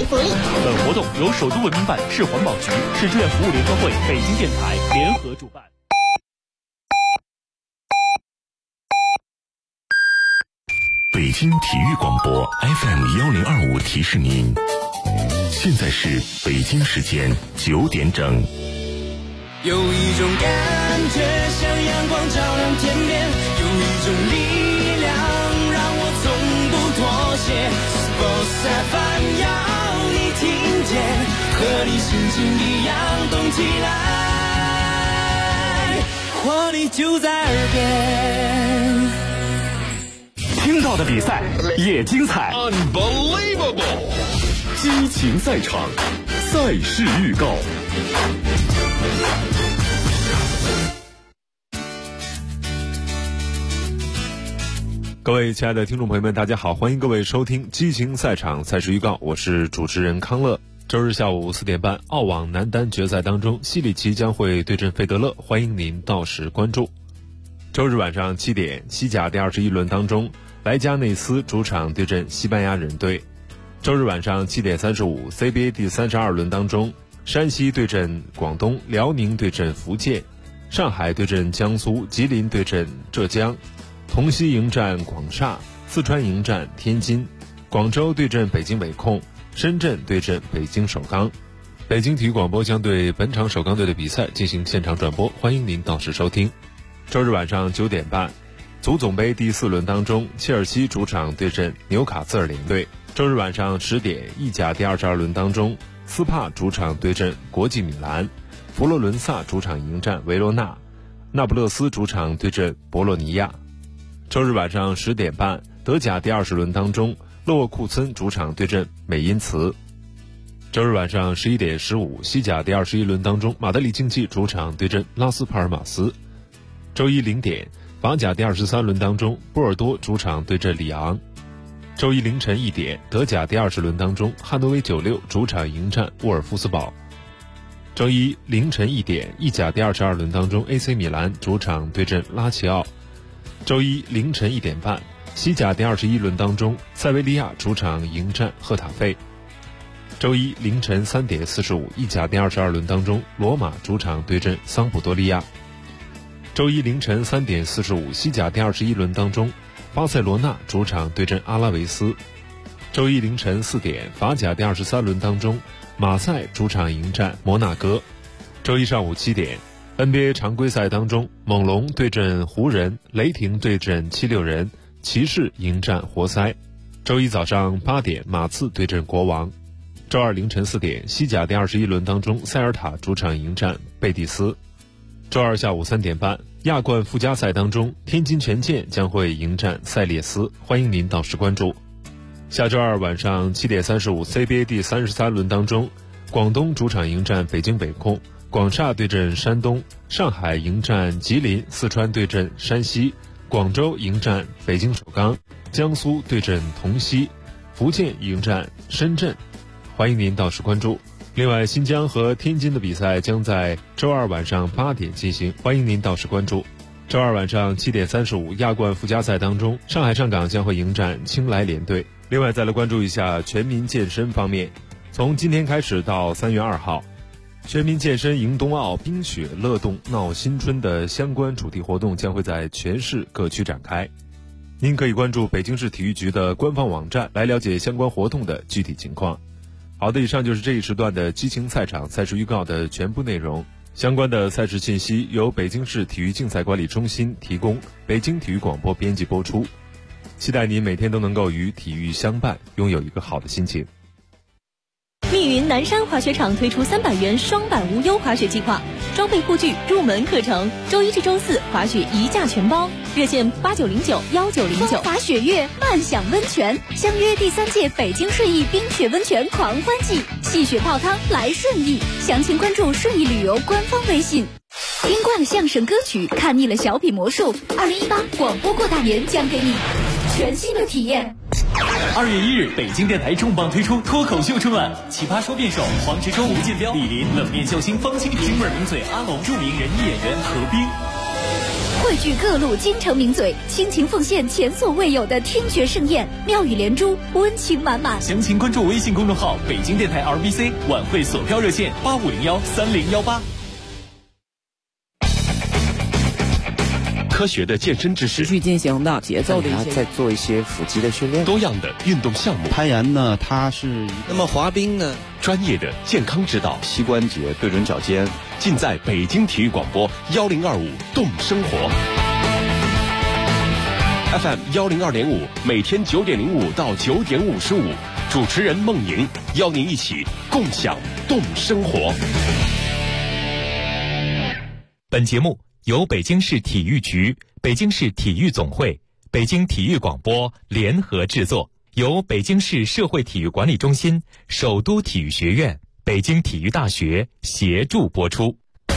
福利。 本活动由首都文明办、市环保局、市志愿服务联合会、北京电台联合主办。 北京体育广播 FM1025 提示您，现在是北京时间9点整。 有一种感觉像阳光照亮天边，有一种力量让我从不妥协。Sports FM 要你听见，和你心情一样动起来，活力就在耳边。 听到的比赛也精彩 Unbelievable！ 激情赛场，赛事预告。 各位亲爱的听众朋友们，大家好，欢迎各位收听激情赛场赛事预告，我是主持人康乐。周日下午4点半，澳网男单决赛当中，西里奇将会对阵费德勒，欢迎您到时关注。周日晚上7点，西甲第21轮当中，莱加内斯主场对阵西班牙人队。周日晚上7点35 CBA 第32轮当中，山西对阵广东，辽宁对阵福建，上海对阵江苏，吉林对阵浙江，同曦迎战广厦，四川迎战天津，广州对阵北京伟控，深圳对阵北京首钢。北京体育广播将对本场首钢队的比赛进行现场转播，欢迎您到时收听。周日晚上9点半，足总杯第4轮当中，切尔西主场对阵纽卡斯尔联队。周日晚上10点，意甲第22轮当中，斯帕主场对阵国际米兰，佛罗伦萨主场迎战维罗纳，那不勒斯主场对阵博洛尼亚。周日晚上10点半，德甲第20轮当中，勒沃库森主场对阵美因茨。周日晚上11点15，西甲第21轮当中，马德里竞技主场对阵拉斯帕尔马斯。周一0点，法甲第23轮当中，波尔多主场对阵里昂。周一凌晨1点，德甲第20轮当中，汉诺威96主场迎战沃尔夫斯堡。周一凌晨1点，意甲第22轮当中 AC 米兰主场对阵拉齐奥。周一凌晨1点半，西甲第21轮当中，塞维利亚主场迎战赫塔费。周一凌晨3点45，意甲第22轮当中，罗马主场对阵桑普多利亚。周一凌晨3点45，西甲第21轮当中，巴塞罗那主场对阵阿拉维斯。周一凌晨4点，法甲第23轮当中，马赛主场迎战摩纳哥。周一上午7点，NBA 常规赛当中，猛龙对阵湖人，雷霆对阵76人，骑士迎战活塞。周一早上8点，马刺对阵国王。周二凌晨4点，西甲第21轮当中，塞尔塔主场迎战贝蒂斯。周二下午3点半，亚冠附加赛当中，天津权健将会迎战塞列斯，欢迎您到时关注。下周二晚上7点35 CBA 第33轮当中，广东主场迎战北京北控，广厦对阵山东，上海迎战吉林，四川对阵山西，广州迎战北京首钢，江苏对阵同曦，福建迎战深圳，欢迎您到时关注。另外，新疆和天津的比赛将在周二晚上8点进行，欢迎您到时关注。周二晚上7点35，亚冠附加赛当中，上海上港将会迎战青莱联队。另外，再来关注一下全民健身方面，从今天开始到3月2号，全民健身迎冬奥、冰雪乐动闹新春的相关主题活动将会在全市各区展开。您可以关注北京市体育局的官方网站来了解相关活动的具体情况。好的，以上就是这一时段的激情赛场赛事预告的全部内容。相关的赛事信息由北京市体育竞赛管理中心提供，北京体育广播编辑播出。期待您每天都能够与体育相伴，拥有一个好的心情。 密云南山滑雪场推出300元双板无忧滑雪计划，装备护具、入门课程，周一至周四滑雪一价全包，热线89091909。风华雪月，慢享温泉，相约第3届北京顺义冰雪温泉狂欢季，戏雪泡汤来顺义，详情关注顺义旅游官方微信。听惯了相声歌曲，看腻了小品魔术，2018广播过大年将给你全新的体验。 2月1日，北京电台重磅推出脱口秀春晚，奇葩说辩手黄执中、吴建彪、李林，冷面笑星方清平，京味名嘴阿龙，著名人艺演员何冰。 汇聚各路京城名嘴，倾情奉献前所未有的听觉盛宴，妙语连珠，温情满满。 详情关注微信公众号北京电台 RBC 晚会索票热线85013018。 科学的健身知识， 持续进行的节奏的一些， 在做一些腹肌的训练， 多样的运动项目， 攀岩呢，它是那么滑冰呢， 专业的健康指导， 膝关节对准脚尖， 尽在北京体育广播1025动生活 FM 102.5，每天9点05到9点55，主持人孟莹邀您一起共享动生活。 本节目由北京市体育局、北京市体育总会、北京体育广播联合制作，由北京市社会体育管理中心、首都体育学院、北京体育大学协助播出。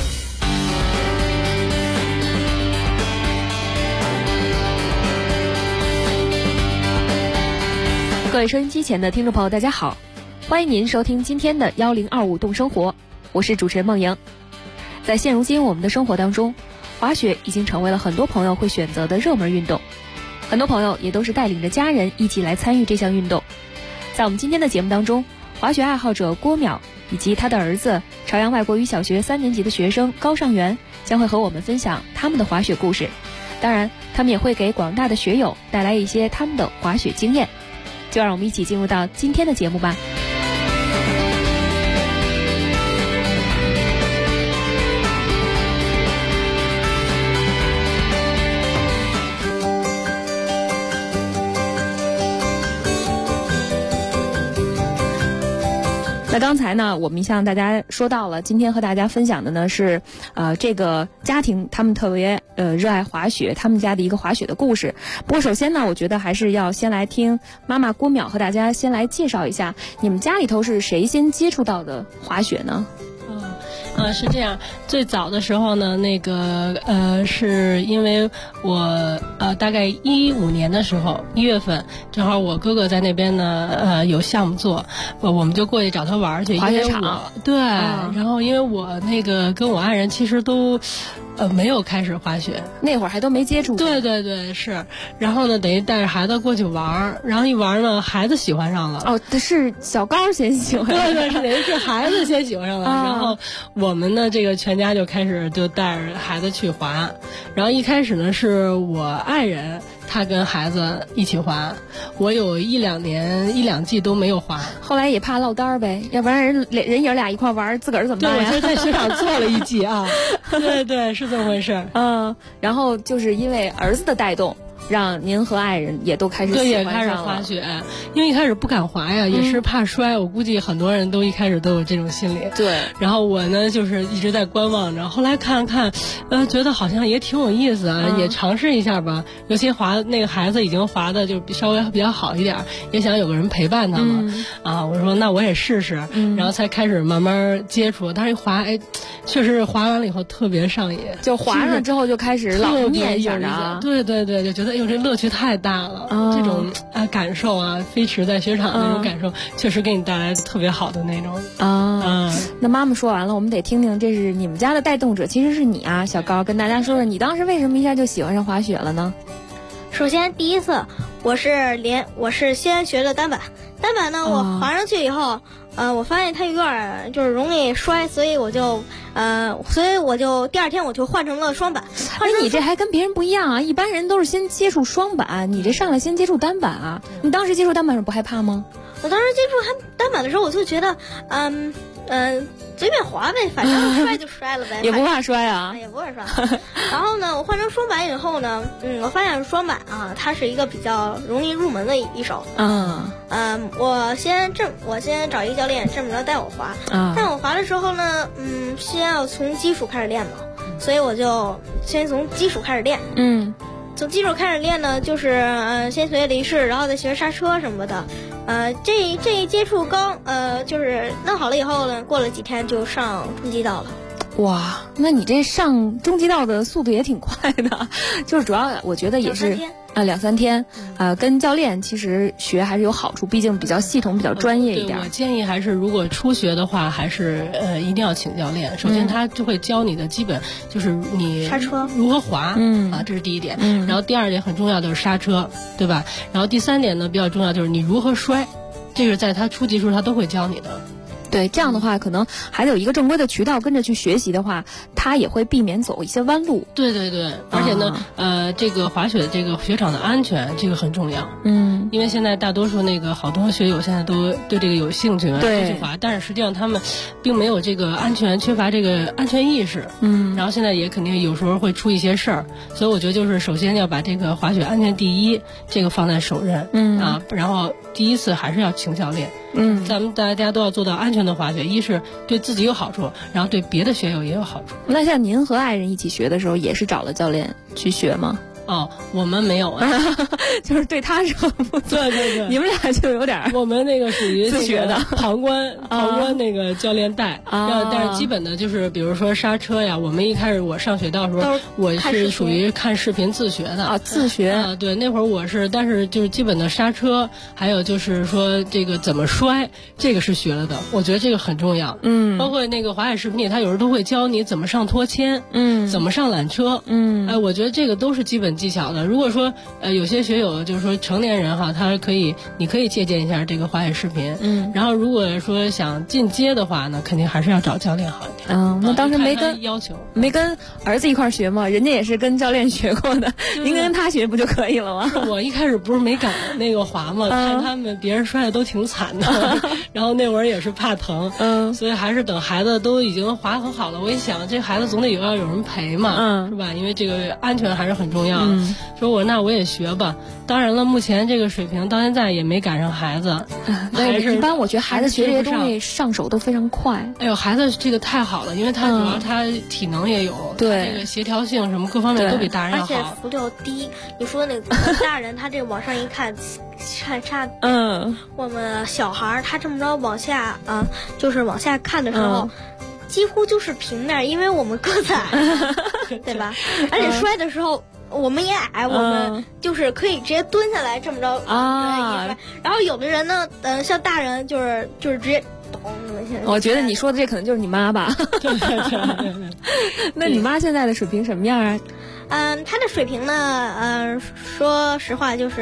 各位收音机前的听众朋友，大家好，欢迎您收听今天的1025动生活，我是主持人孟莹。在现如今我们的生活当中，滑雪已经成为了很多朋友会选择的热门运动，很多朋友也都是带领着家人一起来参与这项运动。在我们今天的节目当中，滑雪爱好者郭淼以及他的儿子朝阳外国语小学3年级的学生高尚元将会和我们分享他们的滑雪故事，当然他们也会给广大的雪友带来一些他们的滑雪经验。就让我们一起进入到今天的节目吧。那刚才呢，我们向大家说到了，今天和大家分享的呢是，这个家庭他们特别热爱滑雪，他们家的一个滑雪的故事。不过首先呢，我觉得还是要先来听妈妈郭淼和大家先来介绍一下，你们家里头是谁先接触到的滑雪呢？ 是这样，最早的时候呢，是因为我大概15年的时候1月份，正好我哥哥在那边呢有项目做，我们就过去找他玩去。 滑雪场。 对，然后因为我跟我爱人其实都没有开始滑雪， 那会儿还都没接触过。 对是，然后呢等于带着孩子过去玩，然后一玩呢孩子喜欢上了。 哦，是小高先喜欢上了。 对，是等于是孩子先喜欢上了，然后我们呢这个全家就开始就带着孩子去滑，然后一开始呢是我爱人他跟孩子一起滑，我有1、2季都没有滑， 后来也怕落单呗，要不然人爷俩一块玩，自个儿怎么办呀？ 对，我就在雪场做了1季啊。对，是这么回事。 然后就是因为儿子的带动，让您和爱人也都开始喜欢上了。 对，也开始滑雪，因为一开始不敢滑呀，也是怕摔。我估计很多人都一开始都有这种心理。 对。 然后我呢，就是一直在观望着。后来看，觉得好像也挺有意思啊，也尝试一下吧。尤其那个孩子已经滑的就稍微比较好一点，也想有个人陪伴他嘛。我说那我也试试，然后才开始慢慢接触。但是一滑，确实滑完了以后特别上瘾。 就滑了之后就开始老念想着。 对，就觉得这乐趣太大了，这种感受啊，飞驰在雪场那种感受，确实给你带来特别好的那种那妈妈说完了，我们得听听，这是你们家的带动者，其实是你啊，小高，跟大家说说你当时为什么一下就喜欢上滑雪了呢？ 首先第一次我是先学的单板呢，我滑上去以后，我发现它有点就是容易摔，所以我就第二天我就换成了双板。 你这还跟别人不一样啊，一般人都是先接触双板，你这上来先接触单板啊。你当时接触单板时不害怕吗？ 我当时接触单板的时候，我就觉得随便滑呗，反正摔就摔了呗。 也不怕摔啊？ 也不怕摔。然后呢，我换成双板以后呢，我发现双板啊，它是一个比较容易入门的一手。我先找一个教练这么着带我滑。带我滑的时候呢，先要从基础开始练嘛，所以我就先从基础开始练。从基础开始练呢，就是先学离式，然后再学刹车什么的。这一接触就是弄好了以后呢，过了几天就上中级道了。 哇，那你这上中级道的速度也挺快的，就是主要我觉得也是 2-3天，跟教练其实学还是有好处，毕竟比较系统，比较专业一点。 我建议还是如果初学的话，还是一定要请教练。首先他就会教你的基本就是你刹车如何滑，这是第一点。然后第二点很重要的是刹车，对吧？然后第三点呢比较重要就是你如何摔，这个在他初级时候他都会教你的。 对，这样的话可能还得有一个正规的渠道跟着去学习的话，他也会避免走一些弯路。 对对对，而且呢，这个滑雪这个雪场的安全这个很重要。因为现在大多数好多学友现在都对这个有兴趣，都去滑，但是实际上他们并没有这个缺乏这个安全意识。然后现在也肯定有时候会出一些事儿，所以我觉得就是首先要把这个滑雪安全第一这个放在首任。然后第一次还是要请教练。咱们大家都要做到安全的滑雪，一是对自己有好处，然后对别的学友也有好处。 那像您和爱人一起学的时候，也是找了教练去学吗？ 我们没有啊， 就是对他是很不错。 对， 你们俩就有点我们那个属于自学的旁观那个教练带，但是基本的就是比如说刹车呀，我们一开始我上雪道的时候，我是属于看视频自学的自学对，那会儿我是，但是就是基本的刹车，还有就是说这个怎么摔，这个是学了的，我觉得这个很重要。包括那个滑雪视频里，他有时候都会教你怎么上拖牵，怎么上缆车，我觉得这个都是基本技巧的。如果说有些学友就是说成年人哈，你可以借鉴一下这个滑雪视频。然后如果说想进阶的话呢，肯定还是要找教练好一点。 那当时没跟儿子一块学吗？人家也是跟教练学过的，您跟他学不就可以了吗？ 我一开始不是没敢那个滑嘛，看他们别人摔的都挺惨的，然后那会儿也是怕疼，所以还是等孩子都已经滑很好了，我一想这孩子总得要有人陪嘛，是吧？因为这个安全还是很重要。说我也学吧。当然了，目前这个水平到现在也没赶上孩子。 还是一般，我觉得孩子学这些东西上手都非常快。 哎呦，孩子这个太好了，因为他主要他体能也有， 对这个协调性什么各方面都比大人要好。 而且浮力低。你说那个大人他这往上一看差，我们小孩他这么着往下就是往下看的时候。几乎就是平面，因为我们个子矮，对吧？而且摔的时候我们也矮，我们就是可以直接蹲下来这么着然后有的人呢，像大人就是直接咚。 我觉得你说的这可能就是你妈吧？ 对。 那你妈现在的水平什么样啊？ 她的水平呢，说实话就是，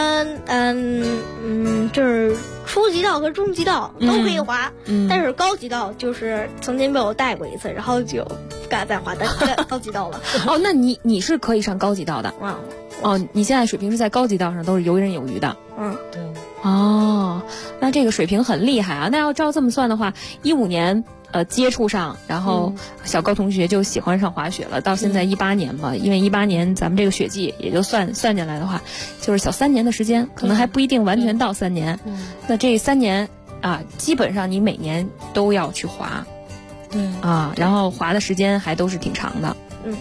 就是初级道和中级道都可以滑，但是高级道就是曾经被我带过一次，然后就不敢再滑高级道了。 那你是可以上高级道的？你现在水平是在高级道上都是游刃有余的。 对。 那这个水平很厉害啊！那要照这么算的话，15年接触上，然后小高同学就喜欢上滑雪了。到现在18年吧，因为18年咱们这个雪季也就算进来的话，就是小3年的时间，可能还不一定完全到3年。那这3年基本上你每年都要去滑，然后滑的时间还都是挺长的。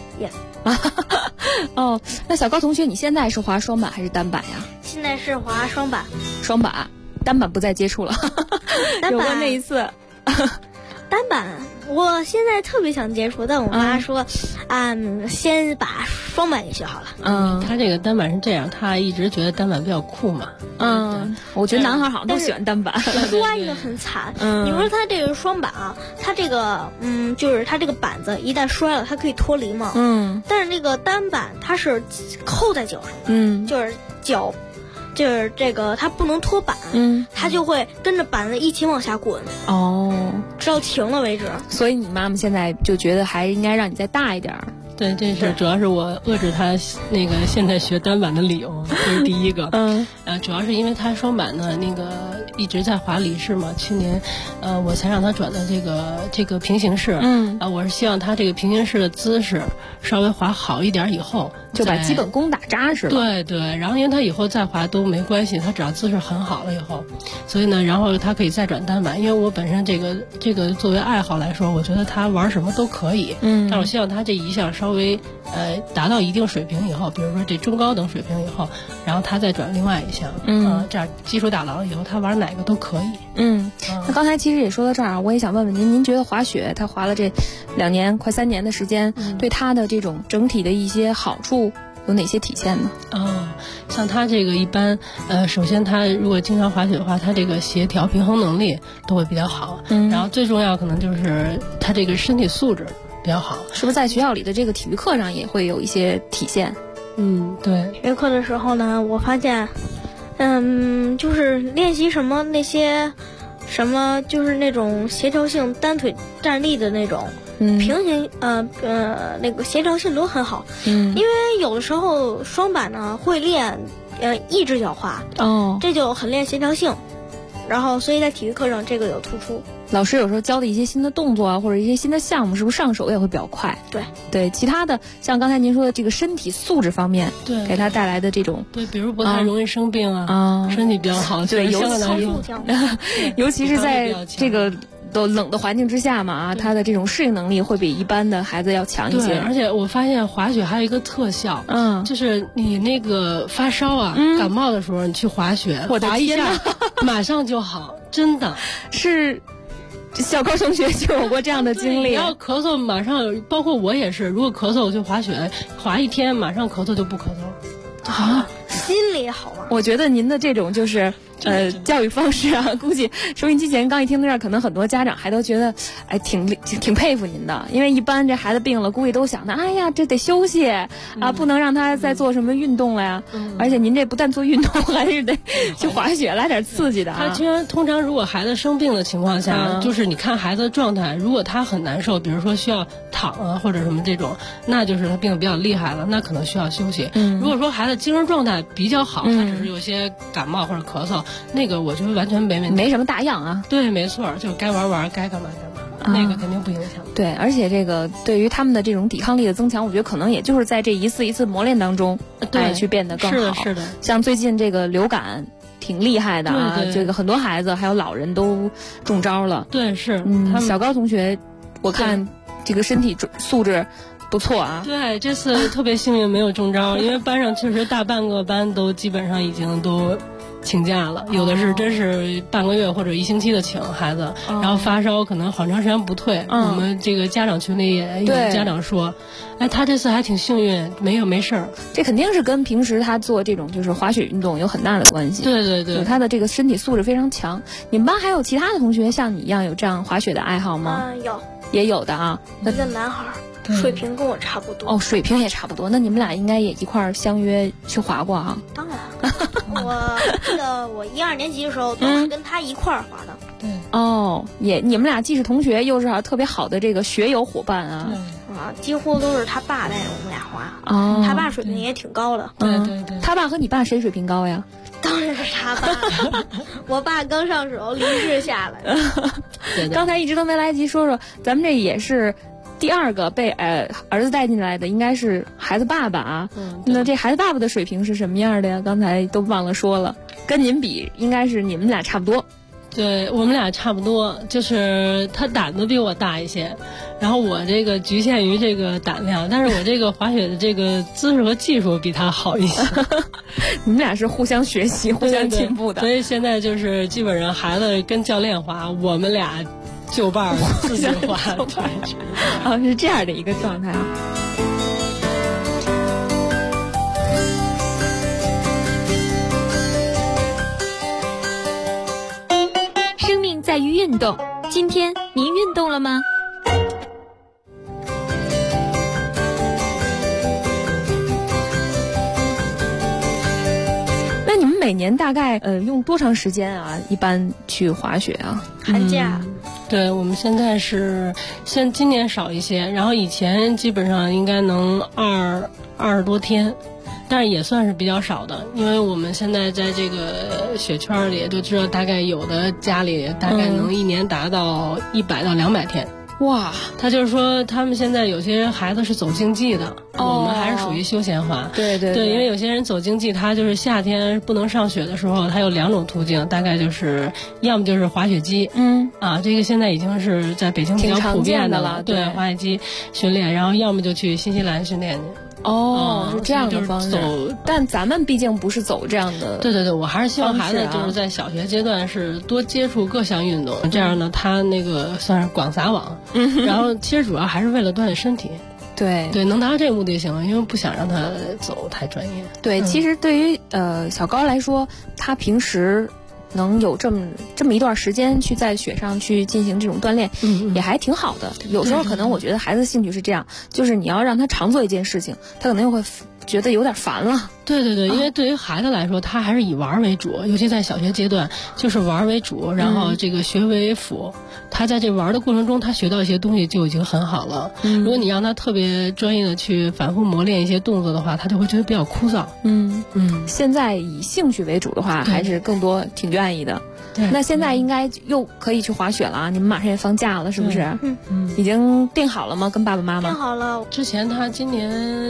yes。 那小高同学，你现在是滑双板还是单板呀？ 现在是滑双板。 双板，单板不再接触了。有过那一次。 单板，我现在特别想接触，但我妈说，先把双板给学好了。 他这个单板是这样，他一直觉得单板比较酷嘛。 我觉得男孩好像都喜欢单板。 摔的很惨。你说他这个双板他这个就是他这个板子一旦摔了，它可以脱离嘛。但是那个单板它是扣在脚上，就是脚。就是这个，它不能脱板，它就会跟着板子一起往下滚，直到停了为止。 所以你妈妈现在就觉得还应该让你再大一点。 对，这是主要是我遏制他那个现在学单板的理由，这是第一个。主要是因为他双板呢，那个一直在滑立式嘛，去年，我才让他转到这个平行式。我是希望他这个平行式的姿势稍微滑好一点以后， 就把基本功打扎实了。 对，然后因为他以后再滑都没关系，他只要姿势很好了以后，所以呢，然后他可以再转单板。因为我本身这个作为爱好来说，我觉得他玩什么都可以。但我希望他这一项稍微达到一定水平以后，比如说这中高等水平以后，然后他再转另外一项。这样基础打牢了以后，他玩哪个都可以。 那刚才其实也说到这儿，我也想问问您觉得滑雪他滑了这2年快3年的时间，对他的这种整体的一些好处有哪些体现呢？ 像他这个一般，首先他如果经常滑雪的话，他这个协调平衡能力都会比较好。然后最重要可能就是他这个身体素质比较好。 是不是在学校里的这个体育课上也会有一些体现？ 对。 体育课的时候呢，我发现，就是练习什么那些。什么就是那种协调性单腿站立的那种，平行那个协调性都很好。因为有的时候双板呢会练一只脚滑，这就很练协调性。然后所以在体育课上这个有突出。 老师有时候教的一些新的动作啊，或者一些新的项目，是不是上手也会比较快？对，其他的像刚才您说的这个身体素质方面， 对， 给他带来的这种， 对，比如不太容易生病啊，身体比较好， 对，尤其是在这个都冷的环境之下嘛，他的这种适应能力会比一般的孩子要强一些。 对，而且我发现滑雪还有一个特效，就是你那个发烧啊、感冒的时候，你去滑雪，滑一下马上就好，真的是。小高同学就有过这样的经历， 你要咳嗽马上，包括我也是，如果咳嗽我就滑雪，滑一天马上咳嗽就不咳嗽了。 啊， 心里好吗？ 我觉得您的这种就是教育方式啊，估计收音机前刚一听到这儿，可能很多家长还都觉得挺佩服您的，因为一般这孩子病了，估计都想的，哎呀，这得休息啊，不能让他再做什么运动了呀。而且您这不但做运动，还是得去滑雪，来点刺激的啊。 他通常如果孩子生病的情况下，就是你看孩子的状态，如果他很难受，比如说需要躺啊或者什么这种，那就是他病得比较厉害了，那可能需要休息。如果说孩子精神状态比较好，他只是有些感冒或者咳嗽，那个我觉得完全没问题， 没什么大恙啊。 对，没错，就该玩，该干嘛干嘛，那个肯定不影响。 对，而且这个对于他们的这种抵抗力的增强，我觉得可能也就是在这一次一次磨练当中，去变得更好。 是的。 像最近这个流感挺厉害的啊，这个很多孩子还有老人都中招了。 对，是。 小高同学，我看这个身体素质不错啊。 对，这次特别幸运没有中招，因为班上确实大半个班都基本上已经都请假了，有的是真是半个月或者1星期的请孩子，然后发烧可能好长时间不退。我们这个家长群里也有家长说，他这次还挺幸运，没事儿。 这肯定是跟平时他做这种就是滑雪运动有很大的关系。 对， 他的这个身体素质非常强。你们班还有其他的同学像你一样有这样滑雪的爱好吗？ 有， 也有的啊。 一个男孩。水平跟我差不多水平也差不多。那你们俩应该也一块儿相约去滑过啊？ 当然，我记得我1、2年级的时候都是跟他一块儿滑的。 对， 你们俩既是同学，又是特别好的这个学友伙伴啊。 几乎都是他爸带着我们俩滑。他爸水平也挺高的。 对。 他爸和你爸谁水平高呀？ 当然是他爸。我爸刚上手，理智下来了。 刚才一直都没来及说，咱们这也是第2个被儿子带进来的，应该是孩子爸爸啊。那这孩子爸爸的水平是什么样的呀？刚才都忘了说了，跟您比，应该是你们俩差不多。 对，我们俩差不多，就是他胆子比我大一些，然后我这个局限于这个胆量，但是我这个滑雪的这个姿势和技术比他好一些。 你们俩是互相学习、互相进步的。 所以现在就是基本上孩子跟教练滑，我们俩就伴自己滑。 是这样的一个状态啊。 生命在于运动，今天您运动了吗？ 那你们每年大概用多长时间啊？一般去滑雪啊？ 寒假。 对，我们现在是今年少一些，然后以前基本上应该能20多天，但是也算是比较少的，因为我们现在在这个雪圈里都知道，大概有的家里大概能一年达到100到200天。 哇， 他就是说他们现在有些孩子是走竞技的，我们还是属于休闲滑。 对， 因为有些人走竞技，他就是夏天不能上雪的时候，他有2种途径，大概就是要么就是滑雪机，这个现在已经是在北京比较普遍的了，对，滑雪机训练，然后要么就去新西兰训练去。 是这样的方式。但咱们毕竟不是走这样的。 对，我还是希望孩子就是在小学阶段是多接触各项运动，这样呢他那个算是广撒网。然后其实主要还是为了锻炼身体。 对，能达到这个目的就行了，因为不想让他走太专业。 对，其实对于小高来说，他平时能有这么一段时间去在雪上去进行这种锻炼，也还挺好的。有时候可能我觉得孩子兴趣是这样，就是你要让他常做一件事情，他可能又会觉得有点烦了。 对，因为对于孩子来说，他还是以玩为主，尤其在小学阶段，就是玩为主，然后这个学为辅。他在这玩的过程中，他学到一些东西就已经很好了。如果你让他特别专业的去反复磨练一些动作的话，他就会觉得比较枯燥。 现在以兴趣为主的话，还是更多挺愿意的。那现在应该又可以去滑雪了，你们马上也放假了，是不是？已经定好了吗？跟爸爸妈妈定好了。 之前他今年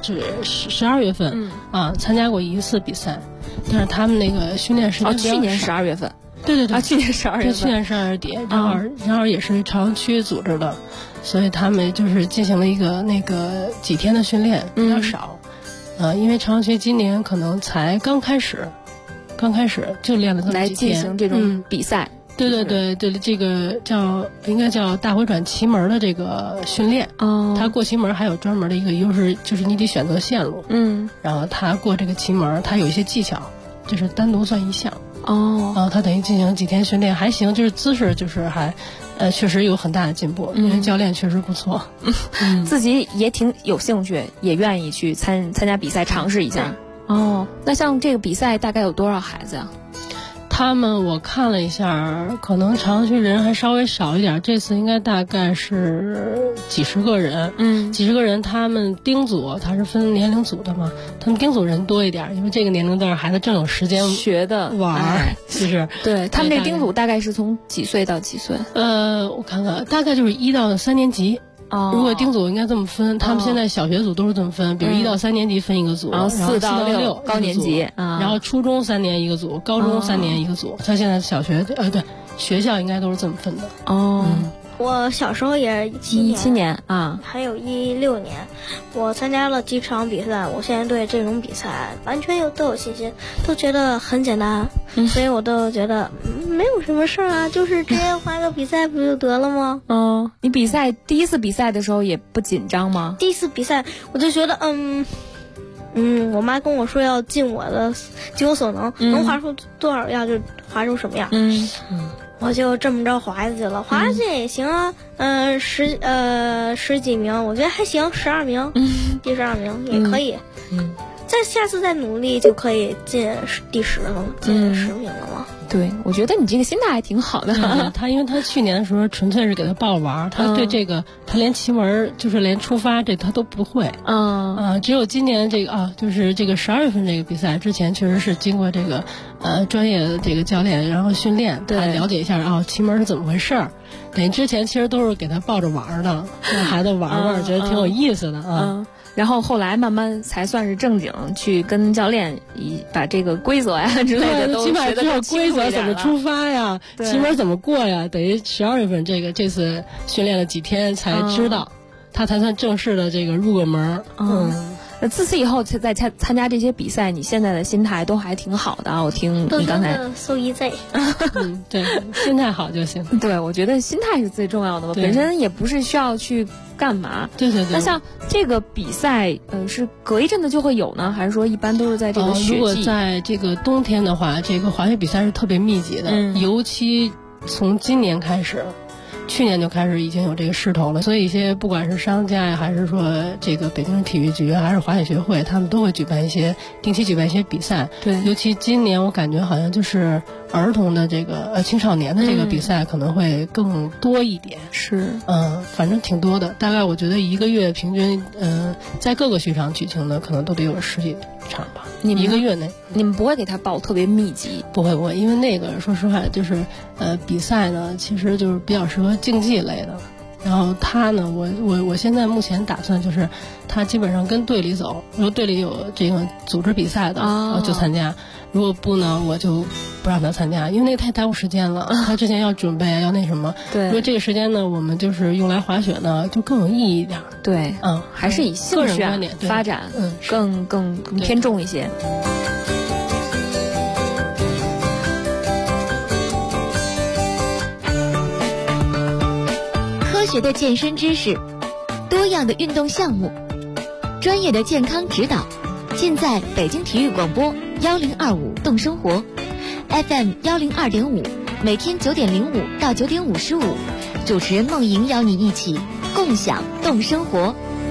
12月份参加过一次比赛，但是他们那个训练时间去年12月份。 对， 去年12月份， 去年12月底，正好也是朝阳区组织的，所以他们就是进行了一个那个几天的训练，比较少。因为朝阳区今年可能才刚开始就练了这么几天来进行这种比赛。 对，这个应该叫大回转旗门的这个训练。他过旗门还有专门的一个优势，就是你得选择线路。然后他过这个旗门，他有一些技巧，就是单独算一项。然后他等于进行几天训练，还行，就是姿势就是还确实有很大的进步，因为教练确实不错。 自己也挺有兴趣，也愿意去参加比赛尝试一下。那像这个比赛大概有多少孩子啊？ 他们我看了一下，可能朝阳区人还稍微少一点，这次应该大概是几十个人。几十个人，他们丁组他是分年龄组的嘛，他们丁组人多一点，因为这个年龄段孩子正有时间学的玩，其实对他们这丁组大概是从几岁到几岁？ 我看看，大概就是1到3年级。如果丁组应该这么分，他们现在小学组都是这么分，比如1到3年级分一个组， 然后4到6高年级， 然后初中3年一个组，高中3年一个组。他现在小学对学校应该都是这么分的。 我小时候也是 17年啊， 还有16年，我参加了几场比赛。我现在对这种比赛完全都有信心，都觉得很简单，所以我都觉得没有什么事儿啊，就是直接滑个比赛不就得了吗？ 你第一次比赛的时候也不紧张吗？ 第一次比赛我就觉得我妈跟我说要尽我所能，能滑出多少样就滑出什么样。我就这么着滑下去了，滑下去也行啊。十几名，我觉得还行，12名，第12名也可以。再下次再努力就可以进第10了，进10名了吗？ 对，我觉得你这个心态还挺好的。 他因为他去年的时候纯粹是给他报玩，他对这个他连旗门就是连出发这他都不会。只有今年这个就是这个12月份这个比赛之前，确实是经过这个专业的这个教练然后训练，他了解一下旗门是怎么回事儿。等于之前其实都是给他抱着玩的，让孩子玩，觉得挺有意思的然后后来慢慢才算是正经去跟教练把这个规则呀之类的都起码知道规则怎么出发呀，旗门怎么过呀。等于12月份这次训练了几天才知道，他才算正式的这个入个门。 自此以后再参加这些比赛，你现在的心态都还挺好的啊！我听你刚才 so easy。 对，心态好就行。 对，我觉得心态是最重要的嘛，本身也不是需要去干嘛。 对。 那像这个比赛，是隔一阵子就会有呢，还是说一般都是在这个雪季？ 如果在这个冬天的话，这个滑雪比赛是特别密集的，尤其从今年开始。去年就开始已经有这个势头了，所以一些不管是商家呀，还是说这个北京体育局，还是滑雪学会，他们都会定期举办一些比赛。 对， 尤其今年我感觉好像就是儿童的这个青少年的这个比赛可能会更多一点。 是， 反正挺多的，大概我觉得一个月平均，在各个雪场举行的可能都得有10几场吧。一个月内， 你们不会给他报特别密集？ 不会，因为那个说实话就是比赛呢，其实就是比较适合竞技类的。然后他呢，我现在目前打算就是他基本上跟队里走，如果队里有这个组织比赛的，就参加；如果不呢，我就不让他参加，因为那个太耽误时间了。他之前要准备，要那什么。 对。 如果这个时间呢，我们就是用来滑雪呢，就更有意义一点。 对，还是以兴趣发展，更偏重一些。 科学的健身知识， 多样的运动项目，专业的健康指导，尽在北京体育广播1025动生活 FM 102.5，每天9点05到9点55，主持人梦莹邀你一起共享动生活。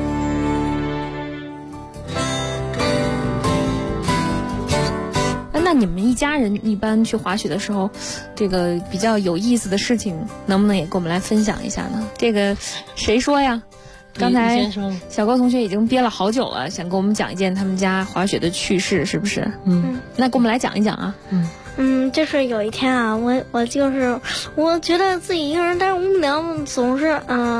那你们一家人一般去滑雪的时候，这个比较有意思的事情，能不能也跟我们来分享一下呢？这个谁说呀？刚才小高同学已经憋了好久了，想跟我们讲一件他们家滑雪的趣事，是不是？那给我们来讲一讲啊。 就是有一天啊，我觉得自己一个人待着无聊，总是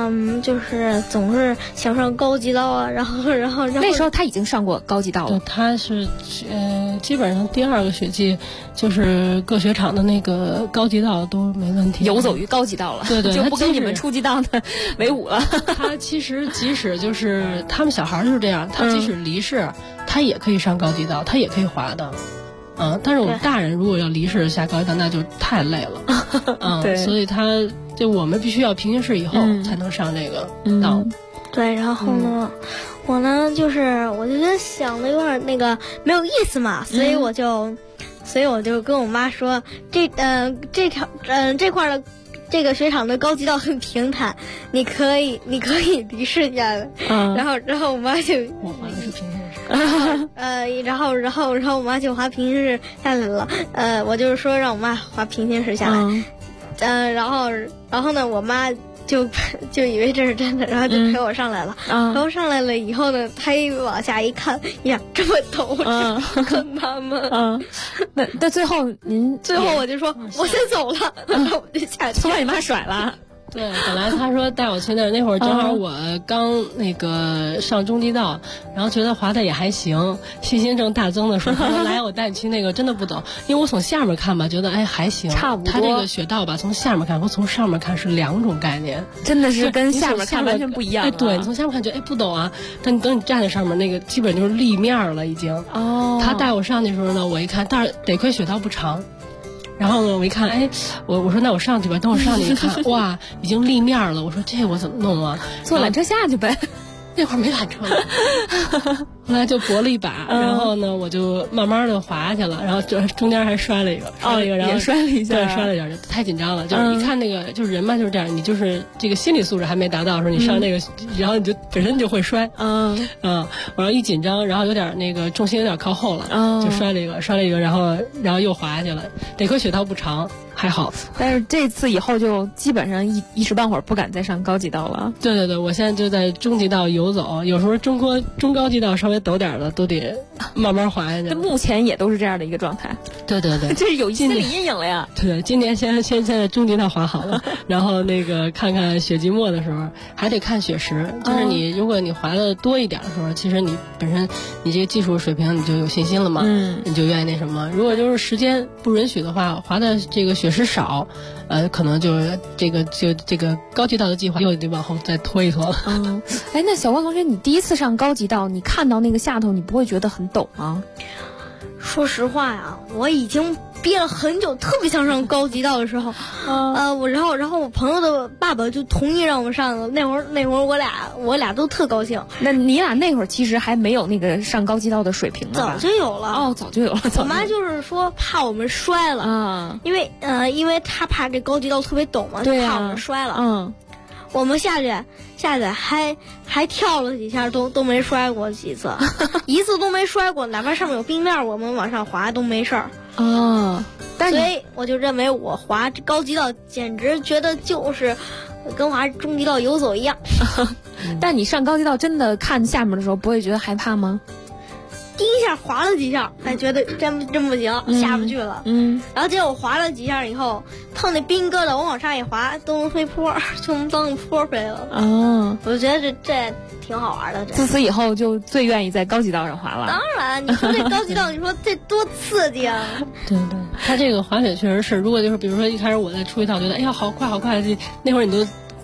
想上高级道啊，然后那时候他已经上过高级道了。 对，他是基本上第2个雪季，就是各雪场的那个高级道都没问题， 游走于高级道了。 对， 就不跟你们初级道的为伍了。 他其实即使就是他们小孩就是这样，他即使离世，他也可以上高级道，他也可以滑的。但是我们大人如果要离世下高级道，那就太累了。对，所以我们必须要平行式以后才能上这个道。 对，然后呢，我就觉得想的有点那个没有意思嘛，所以我就跟我妈说，这块的这个雪场的高级道很平坦，你可以离世下来。然后我妈就我滑的是平行式。 然后我妈就滑平行式下来了。我就是说让我妈滑平行式下来。然后呢，我妈就以为这是真的，然后就陪我上来了。陪我上来了以后呢，她一往下一看，呀，这么陡，跟妈妈。 那最后我就说我先走了，然后我就下去， 就把你妈甩了。 对，本来他说带我去那会儿正好我刚那个上中级道，然后觉得滑的也还行，信心正大增的时候，他说来我带你去那个真的不陡，因为我从下面看吧，觉得还行， 差不多。 他这个雪道吧，从下面看和从上面看是2种概念， 真的是跟下面看完全不一样。 对，你从下面看觉得不陡啊，但你等你站在上面，那个基本就是立面了已经。他带我上去的时候呢，我一看，但是得亏雪道不长。然后呢，我一看，我说那我上去吧。等我上去一看，哇，已经立面了。我说这我怎么弄啊？ 坐缆车下去呗。 那会儿没缆车，后来就搏了一把，然后呢，我就慢慢的滑下去了，然后中间还摔了一个，然后也摔了一下， 对，摔了一点，太紧张了，就是一看那个，就是人嘛就是这样，你就是这个心理素质还没达到的时候，你上那个，然后你就本身就会摔，然后一紧张，然后有点那个重心有点靠后了，就摔了一个，然后又滑下去了，得亏雪道不长。还好， 但是这次以后就基本上一时半会儿不敢再上高级道了。 对，我现在就在中级道游走，有时候中高级道稍微陡点的都得慢慢滑下去。 目前也都是这样的一个状态。 对， 这是有心理阴影了呀。 对，今年现在中级道滑好了，然后那个看看雪季末的时候还得看雪时，就是如果你滑的多一点的时候，其实你本身你这个技术水平你就有信心了嘛，你就愿意那什么。如果就是时间不允许的话，滑的这个雪时少，可能就是这个高级道的计划又得往后再拖一拖了。 那小光同学，你第一次上高级道，你看到那个下头，你不会觉得很陡吗？ 说实话呀，我已经憋了很久，特别想上高级道的时候，然后我朋友的爸爸就同意让我们上了。那会儿我俩都特高兴。 那你俩那会儿其实还没有那个上高级道的水平呢吧？ 早就有了。 早就有了。 我妈就是说怕我们摔了，因为她怕这高级道特别陡嘛，就怕我们摔了。我们下去还跳了几下，都没摔过几次，一次都没摔过，哪怕上面有冰面，我们往上滑都没事儿。所以我就认为我滑高级道简直觉得就是跟滑中级道游走一样。 但你上高级道真的看下面的时候，不会觉得害怕吗？ 第一下滑了几下，还觉得真不行，下不去了。然后结果我滑了几下以后，碰那冰疙瘩，我往上一滑都能飞坡，就能当坡飞了。我就觉得这挺好玩的。 自此以后就最愿意在高级道上滑了。 当然，你说这高级道，你说这多刺激啊！ 对，他这个滑雪确实是，如果就是比如说一开始我在出一道觉得哎呀好快，那会儿你都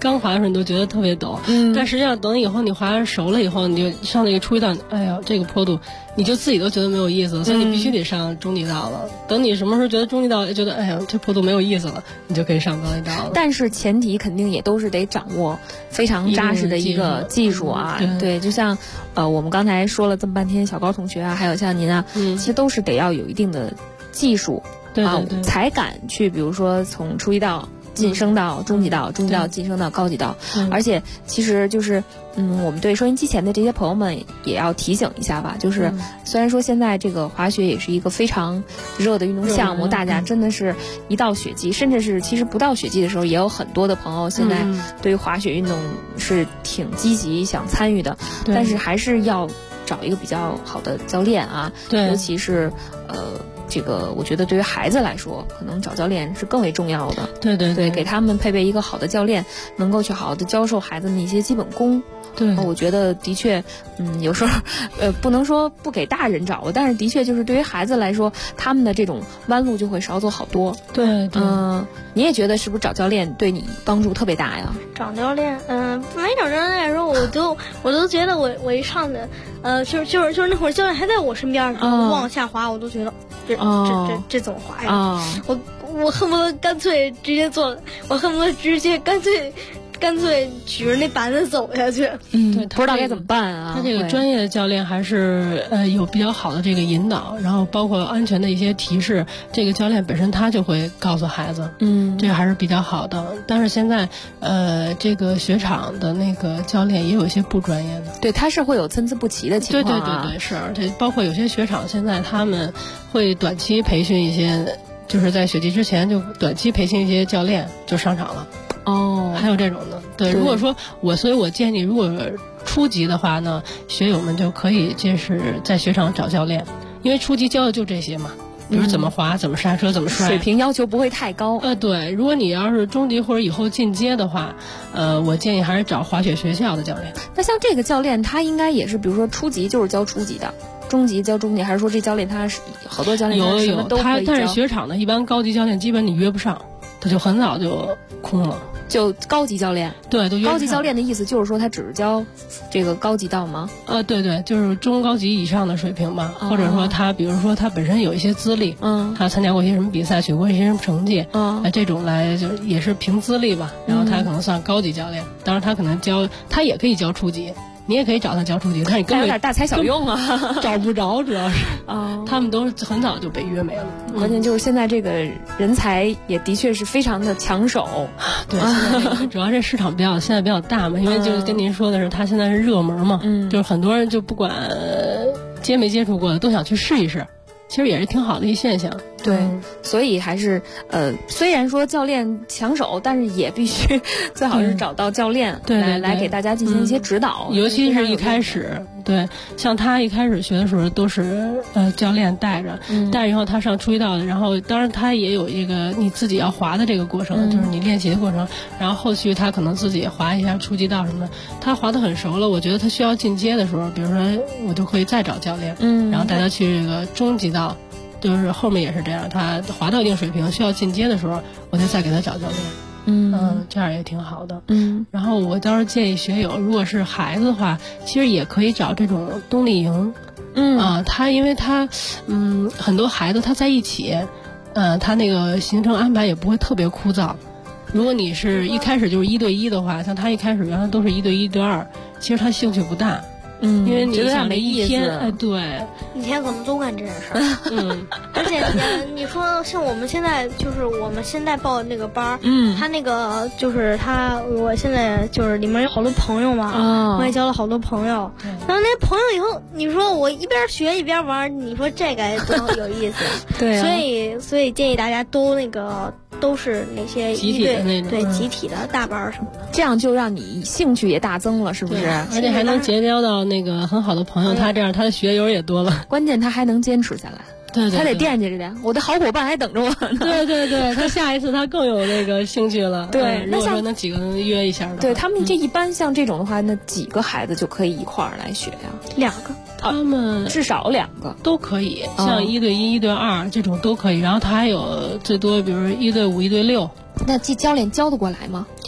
刚滑的时候你都觉得特别陡，但实际上等以后你滑熟了以后，你就上那个初级道，哎呀，这个坡度你就自己都觉得没有意思，所以你必须得上中级道了。等你什么时候觉得中级道觉得哎呀这坡度没有意思了，你就可以上高级道了。 但是前提肯定也都是得掌握非常扎实的一个技术啊。对，就像我们刚才说了这么半天，小高同学啊，还有像您啊，其实都是得要有一定的技术， 对， 才敢去，比如说从初级道晋升到中级道，中级道晋升到高级道。而且其实就是我们对收音机前的这些朋友们也要提醒一下吧，就是虽然说现在这个滑雪也是一个非常热的运动项目，大家真的是一到雪季，甚至是其实不到雪季的时候，也有很多的朋友现在对于滑雪运动是挺积极想参与的，但是还是要找一个比较好的教练啊，尤其是这个我觉得对于孩子来说，可能找教练是更为重要的。对，给他们配备一个好的教练，能够去好好的教授孩子们一些基本功。 对， 我觉得的确，有时候不能说不给大人找了，但是的确就是对于孩子来说，他们的这种弯路就会少走好多。 对， 你也觉得是不是找教练对你帮助特别大呀？ 找教练，没找教练的时候，我都觉得我一上的，就是那会儿教练还在我身边，往下滑，我都觉得这怎么滑呀？我恨不得干脆直接做，我恨不得直接干脆举着那板子走下去。 对， 不知道该怎么办啊。 他这个专业的教练还是有比较好的这个引导，然后包括安全的一些提示，这个教练本身他就会告诉孩子，这个还是比较好的。但是现在这个雪场的那个教练也有一些不专业的， 对，他是会有参差不齐的情况啊。对，是，而且包括有些雪场现在他们会短期培训一些，就是在雪季之前就短期培训一些教练就上场了。还有这种的。对，如果说所以我建议，如果初级的话呢，学友们就可以就是在雪场找教练，因为初级教的就这些嘛，比如怎么滑、怎么刹车、怎么摔， 水平要求不会太高。 对，如果你要是中级或者以后进阶的话，我建议还是找滑雪学校的教练。 那像这个教练，他应该也是，比如说初级就是教初级的，中级教中级，还是说这教练他是好多教练有他，但是雪场的一般高级教练基本你约不上，他就很早就空了。 就高级教练， 对，都高级教练的意思就是说他只是教这个高级道吗？ 对，就是中高级以上的水平吧，或者说他比如说他本身有一些资历，他参加过一些什么比赛，取过一些什么成绩，这种来就也是凭资历吧，然后他可能算高级教练，当然他可能他也可以教初级。你也可以找他教初级，但是你根本有点大材小用啊， 找不着，主要是他们都是很早就被约没了。 关键就是现在这个人才也的确是非常的抢手。 对，主要这市场现在比较大嘛，因为就是跟您说的是，他现在是热门嘛，就是很多人就不管接没接触过的都想去试一试。其实也是挺好的一现象， 对，所以还是虽然说教练抢手，但是也必须最好是找到教练来给大家进行一些指导， 尤其是一开始，对，像他一开始学的时候都是教练带着以后他上初级道的，然后当然他也有一个你自己要滑的这个过程，就是你练习的过程，然后后续他可能自己也滑一下初级道什么的，他滑得很熟了，我觉得他需要进阶的时候，比如说我就会再找教练，然后带他去这个中级道。就是后面也是这样，他滑到一定水平需要进阶的时候，我就再给他找教练。这样也挺好的。然后我倒是建议学友，如果是孩子的话，其实也可以找这种冬令营。他因为他很多孩子他在一起，他那个行程安排也不会特别枯燥。如果你是一开始就是1对1的话，像他一开始原来都是1对1、1对2，其实他兴趣不大。因为你觉得没意思， 对，一天可能都干这件事儿。而且你说像我们现在就是我们现在报的那个班，他那个就是我现在就是里面有好多朋友嘛，我也交了好多朋友。然后那朋友以后，你说我一边学一边玩，你说这该多有意思？ 对， 所以建议大家都是那些集体的那种， 对，集体的大班什么的， 这样就让你兴趣也大增了，是不是？ 而且还能结交到那个很好的朋友，他这样他的学友也多了。 关键他还能坚持下来， 对， 他得惦记着点，我的好伙伴还等着我呢。 对，他下一次他更有那个兴趣了。 对， 如果说那几个人约一下的， 对他们这一般像这种的话，那几个孩子就可以一块儿来学呀 ？2个。 他们至少2个都可以，像1对1、1对2这种都可以。然后他还有最多，比如1对5、1对6。 那教练教得过来吗？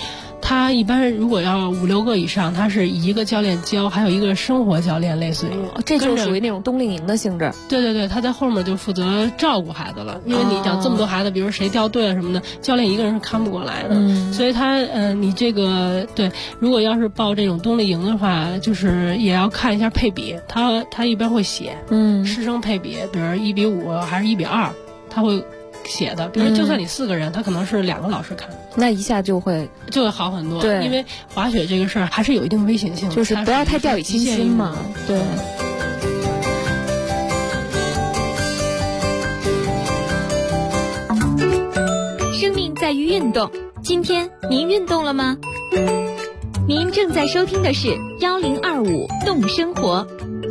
他一般如果要5、6个以上，他是一个教练教，还有一个生活教练，类似于这就属于那种冬令营的性质。 对，他在后面就负责照顾孩子了，因为你讲这么多孩子，比如谁掉队了什么的，教练一个人是看不过来的，所以他你这个对，如果要是报这种冬令营的话，就是也要看一下配比，他一般会写，师生配比，比如1:5还是1:2，他会写的。比如就算你4个人，他可能是2个老师看， 那一下就会好很多。 对， 因为滑雪这个事儿还是有一定危险性的， 就是不要太掉以轻心嘛。对。 生命在于运动，今天您运动了吗？您正在收听的是1025动生活。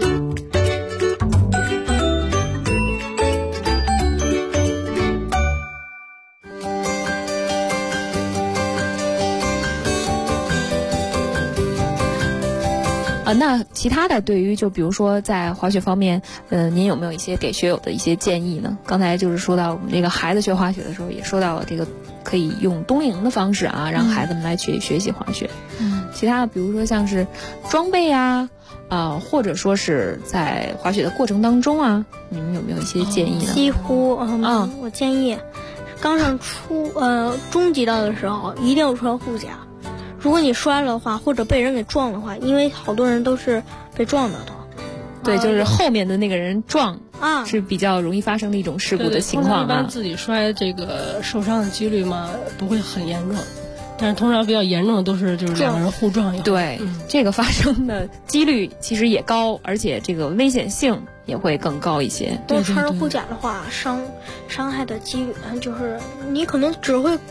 那其他的对于就比如说在滑雪方面，您有没有一些给学友的一些建议呢？刚才就是说到我们这个孩子学滑雪的时候，也说到了这个可以用冬令营的方式啊，让孩子们来学习滑雪。其他的比如说像是装备啊，或者说是在滑雪的过程当中啊，你们有没有一些建议呢？ 几乎我建议刚上中级道的时候一定要穿护甲。如果你摔了的话，或者被人给撞的话，因为好多人都是被撞的都。 对，就是后面的那个人撞是比较容易发生的一种事故的情况一般自己摔这个受伤的几率嘛不会很严重，但是通常比较严重的都是就是2个人互撞以后。 对，这个发生的几率其实也高，而且这个危险性也会更高一些。 对，穿着护甲的话，伤害的几率就是你可能只会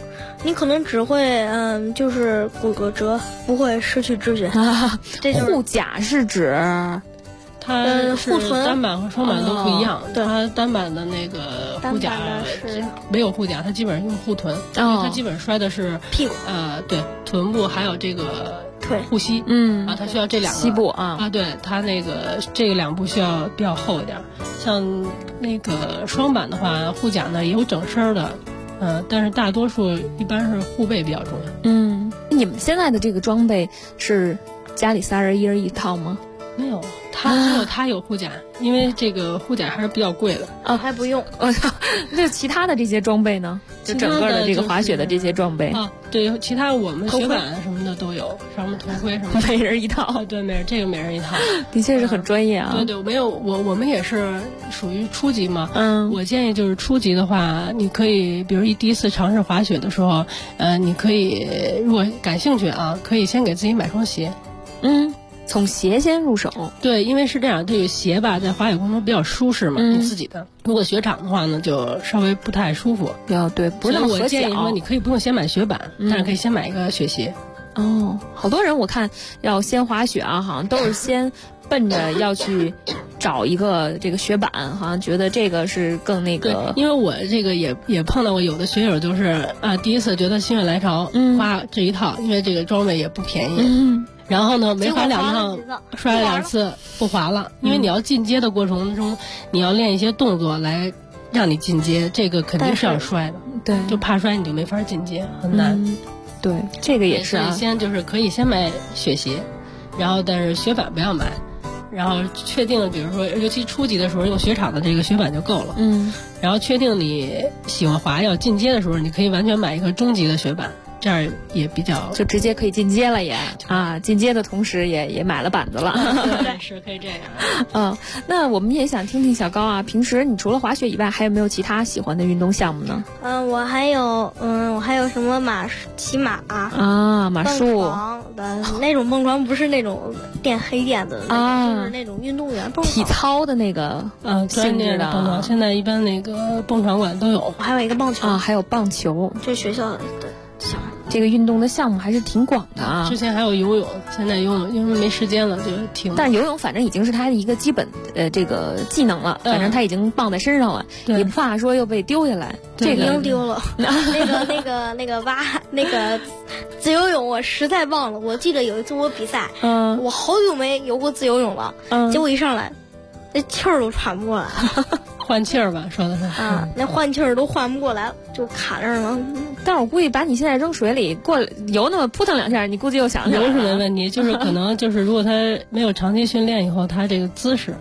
就是骨骼折，不会失去知觉。这就是护甲是指它护臀单板和双板都不一样。它单板的那个护甲是没有护甲，它基本上用护臀，因为它基本摔的是屁股， 对，臀部还有这个腿护膝，它需要这2个膝部啊， 对，它那个这个2部需要比较厚一点。像那个双板的话，护甲呢也有整身的。但是大多数一般是护背比较重要。 你们现在的这个装备是家里3人1人1套吗？ 没有，他有护甲，因为这个护甲还是比较贵的。 还不用。 那其他的这些装备呢？就整个的这个滑雪的这些装备对，其他我们雪板什么的都有，什么头盔什么的， 每人一套。 对，每人一套， 的确是很专业啊。 对，没有我们也是属于初级嘛。我建议就是初级的话，你可以比如第一次尝试滑雪的时候，你可以如果感兴趣啊，可以先给自己买双鞋。 从鞋先入手。 对，因为是这样，这个鞋吧在滑雪过程中比较舒适嘛，你自己的。如果雪场的话呢，就稍微不太舒服。 对，不是那么合脚。 我建议说，你可以不用先买雪板，但是可以先买一个雪鞋。 好多人我看要先滑雪啊，好像都是先奔着要去找一个这个雪板，好像觉得这个是更那个。 因为我这个也碰到过有的学友就是第一次觉得心血来潮花这一套，因为这个装备也不便宜。然后呢，没滑2趟，摔了2次不滑了。因为你要进阶的过程中，你要练一些动作来让你进阶，这个肯定是要摔的。 对， 就怕摔你就没法进阶，很难。 对，这个也是啊。 先就是可以先买雪鞋，然后但是雪板不要买。然后确定，比如说，尤其初级的时候用雪场的这个雪板就够了。然后确定你喜欢滑要进阶的时候，你可以完全买一个中级的雪板。这样也比较就直接可以进阶了也进阶的同时也买了板子了。 对，是可以这样。 那我们也想听听小高啊，平时你除了滑雪以外，还有没有其他喜欢的运动项目呢？ 我还有什么骑马马术的那种蹦床，不是那种垫黑垫的就是那种运动员蹦床体操的那个专业的蹦床。现在一般那个蹦床馆都有， 还有一个棒球还有棒球， 这学校的项目。 这个运动的项目还是挺广的啊。 之前还有游泳，现在游泳因为没时间了就停。 但是游泳反正已经是他的一个基本这个技能了，反正他已经绑在身上了，也不怕说又被丢下来。这个已经丢了。那个自由泳我实在忘了。我记得有一次我比赛，我好久没游过自由泳了，结果一上来，那气儿都喘不过来。 换气儿吧，说的是那换气儿都换不过来，就卡这儿了， 但是我估计把你现在扔水里过游那么扑腾两下，你估计又想起来了。 游是没问题，就是可能就是如果他没有长期训练以后，他这个姿势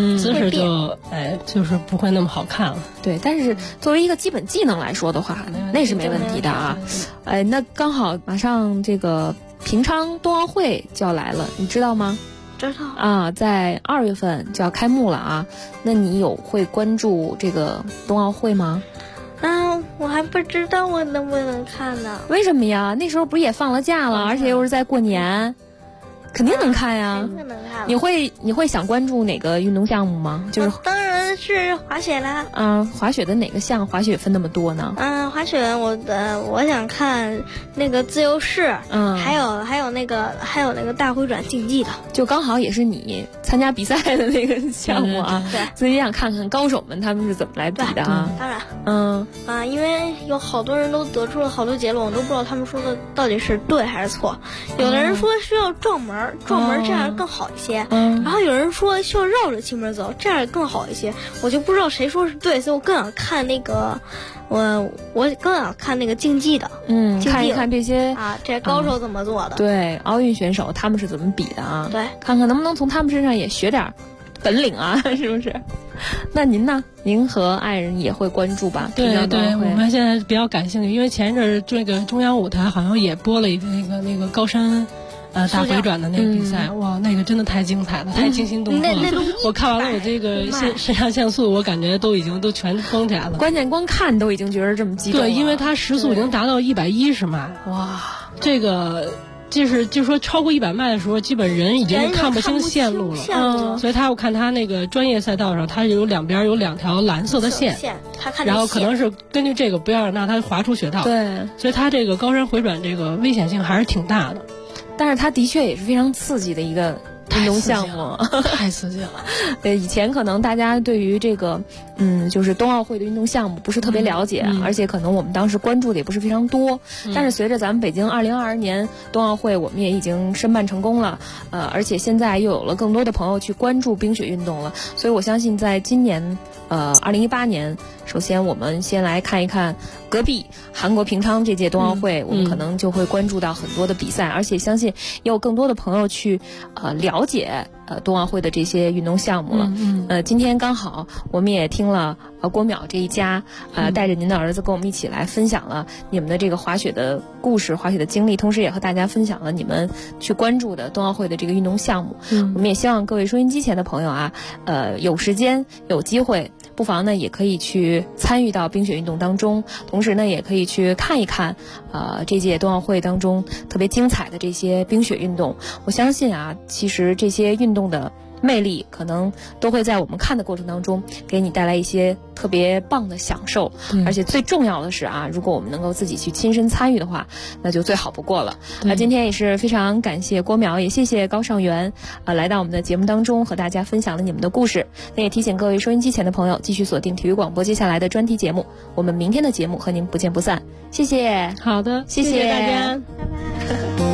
就是不会那么好看了。 对，但是作为一个基本技能来说的话，那是没问题的啊。那刚好马上这个平昌冬奥会就要来了，你知道吗？ 知道啊，在2月份就要开幕了啊。那你会关注这个冬奥会吗？ 我还不知道我能不能看呢。 为什么呀？那时候不是也放了假了，而且又是在过年，肯定能看呀。 肯定能看。 你会想关注哪个运动项目吗？就是当然是滑雪啦。 滑雪的哪个项？滑雪分那么多呢？ 滑雪我想看那个自由式，还有那个大回转竞技的， 就刚好也是你参加比赛的那个项目啊。 对， 所以也想看看高手们他们是怎么来比的啊。 当然，因为有好多人都得出了好多结论，我都不知道他们说的到底是对还是错。有的人说需要撞门这样更好一些，然后有人说需要绕着气门走，这样更好一些。我就不知道谁说是对，所以我更想看那个，我更想看那个竞技的， 看一看这些这高手怎么做的， 对，奥运选手他们是怎么比的啊？ 对， 看看能不能从他们身上也学点本领啊，是不是？那您呢？您和爱人也会关注吧？ 对，我们现在比较感兴趣，因为前一阵这个中央舞台好像也播了一个那个高山。大回转的那个比赛，哇，那个真的太精彩了，太惊心动魄了。我看完了，我这个肾上腺素，我感觉都全疯起来了。 关键光看都已经觉得这么激动了。 对，因为它时速已经达到110迈，哇，这个就是说超过100迈的时候，基本人已经看不清线路了。所以我看他那个专业赛道上，它有两边有2条蓝色的线，然后可能是根据这个不要让它滑出雪道。 对， 所以它这个高山回转这个危险性还是挺大的。 但是它的确也是非常刺激的一个运动项目， 太刺激了。 以前可能大家对于这个就是冬奥会的运动项目不是特别了解，而且可能我们当时关注的也不是非常多。但是随着咱们北京2022年冬奥会，我们也已经申办成功了，而且现在又有了更多的朋友去关注冰雪运动了，所以我相信在今年2018年，首先我们先来看一看隔壁韩国平昌这届冬奥会，我们可能就会关注到很多的比赛，而且相信也有更多的朋友去了解冬奥会的这些运动项目了。今天刚好我们也听了郭淼这一家带着您的儿子跟我们一起来分享了你们的这个滑雪的故事、滑雪的经历，同时也和大家分享了你们去关注的冬奥会的这个运动项目。我们也希望各位收音机前的朋友有时间有机会，不妨呢也可以去参与到冰雪运动当中，同时呢也可以去看一看这届冬奥会当中特别精彩的这些冰雪运动。我相信其实这些运动的魅力可能都会在我们看的过程当中给你带来一些特别棒的享受，而且最重要的是如果我们能够自己去亲身参与的话，那就最好不过了。今天也是非常感谢郭淼，也谢谢高尚元来到我们的节目当中和大家分享了你们的故事。那也提醒各位收音机前的朋友继续锁定体育广播接下来的专题节目，我们明天的节目和您不见不散。谢谢。 好的， 谢谢大家， 拜拜。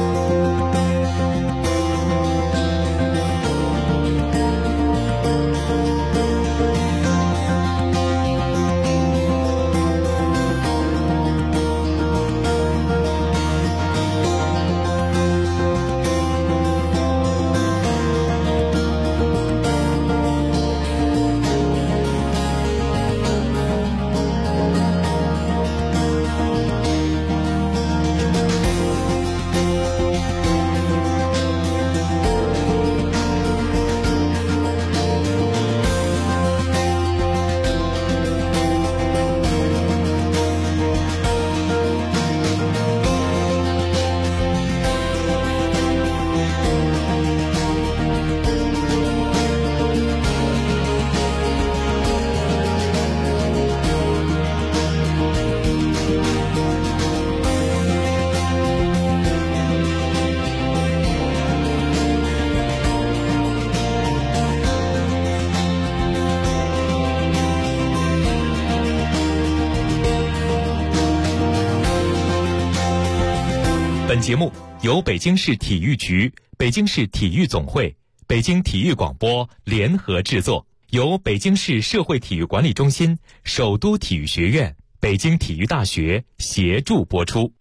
本节目由北京市体育局、北京市体育总会、北京体育广播联合制作，由北京市社会体育管理中心、首都体育学院北京体育大学协助播出。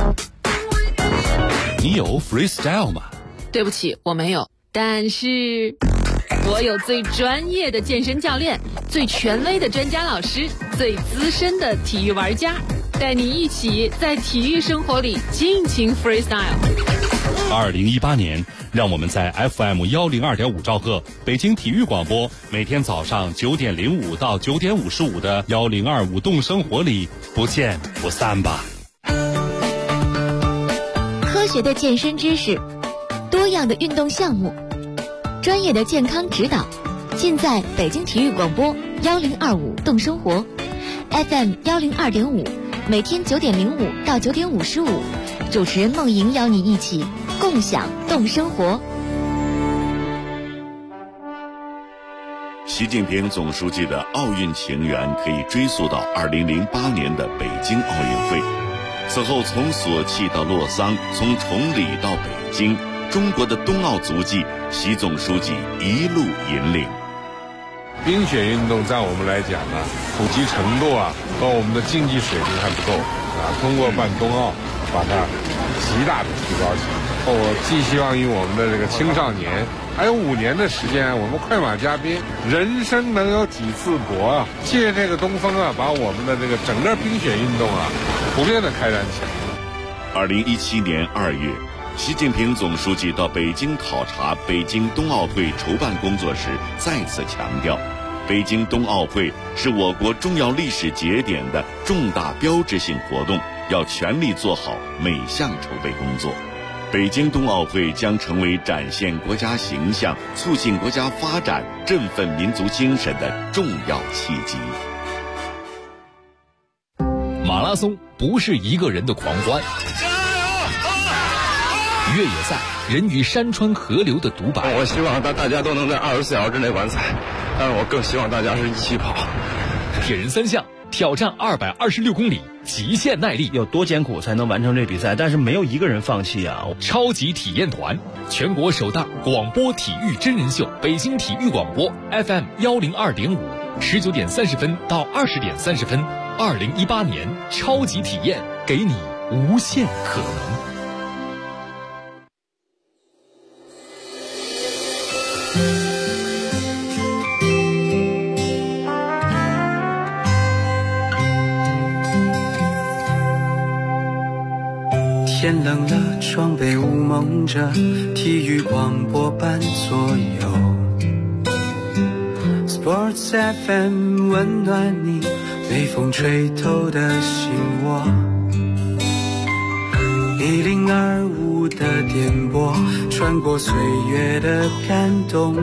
你有 freestyle 吗？ 对不起，我没有，但是我有最专业的健身教练，最权威的专家老师，最资深的体育玩家，带你一起在体育生活里尽情 freestyle。 2018年，让我们在 FM 102.5兆赫北京体育广播，每天早上9点05到9点55的1025动生活里不见不散吧。 科学的健身知识，多样的运动项目，专业的健康指导，尽在北京体育广播1025动生活 FM 102.5，每天9点05到9点55，主持人梦莹邀你一起共享动生活。 习近平总书记的奥运情缘可以追溯到2008年的北京奥运会。此后从索契到洛桑，从崇礼到北京，中国的冬奥足迹，习总书记一路引领。 冰雪运动在我们来讲呢，普及程度和我们的竞技水平还不够通过办冬奥，把它极大的提高起来。我寄希望于我们的这个青少年，还有5年的时间，我们快马加鞭，人生能有几次搏借这个东风把我们的这个整个冰雪运动普遍的开展起来。 2017年2月，习近平总书记到北京考察北京冬奥会筹办工作时，再次强调，北京冬奥会是我国重要历史节点的重大标志性活动，要全力做好每项筹备工作。北京冬奥会将成为展现国家形象、促进国家发展、振奋民族精神的重要契机。 马拉松不是一个人的狂欢，越野赛人与山川河流的独白。 我希望大家都能在24小时之内完赛，但是我更希望大家是一起跑。 铁人3项挑战226公里，极限耐力， 有多艰苦才能完成这比赛？但是没有一个人放弃啊！ 超级体验团，全国首档广播体育真人秀，北京体育广播 FM 102.5，19点30分到20点30分，2018年超级体验，给你无限可能。 天冷了，窗被雾蒙着，体育广播伴左右。Sports FM 温暖你，被风吹透的心窝。1025的电波，穿过岁月的感动，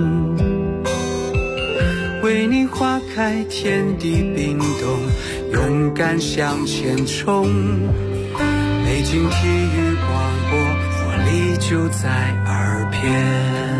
为你划开天地冰冻，勇敢向前冲。北京体育广播，活力就在耳边。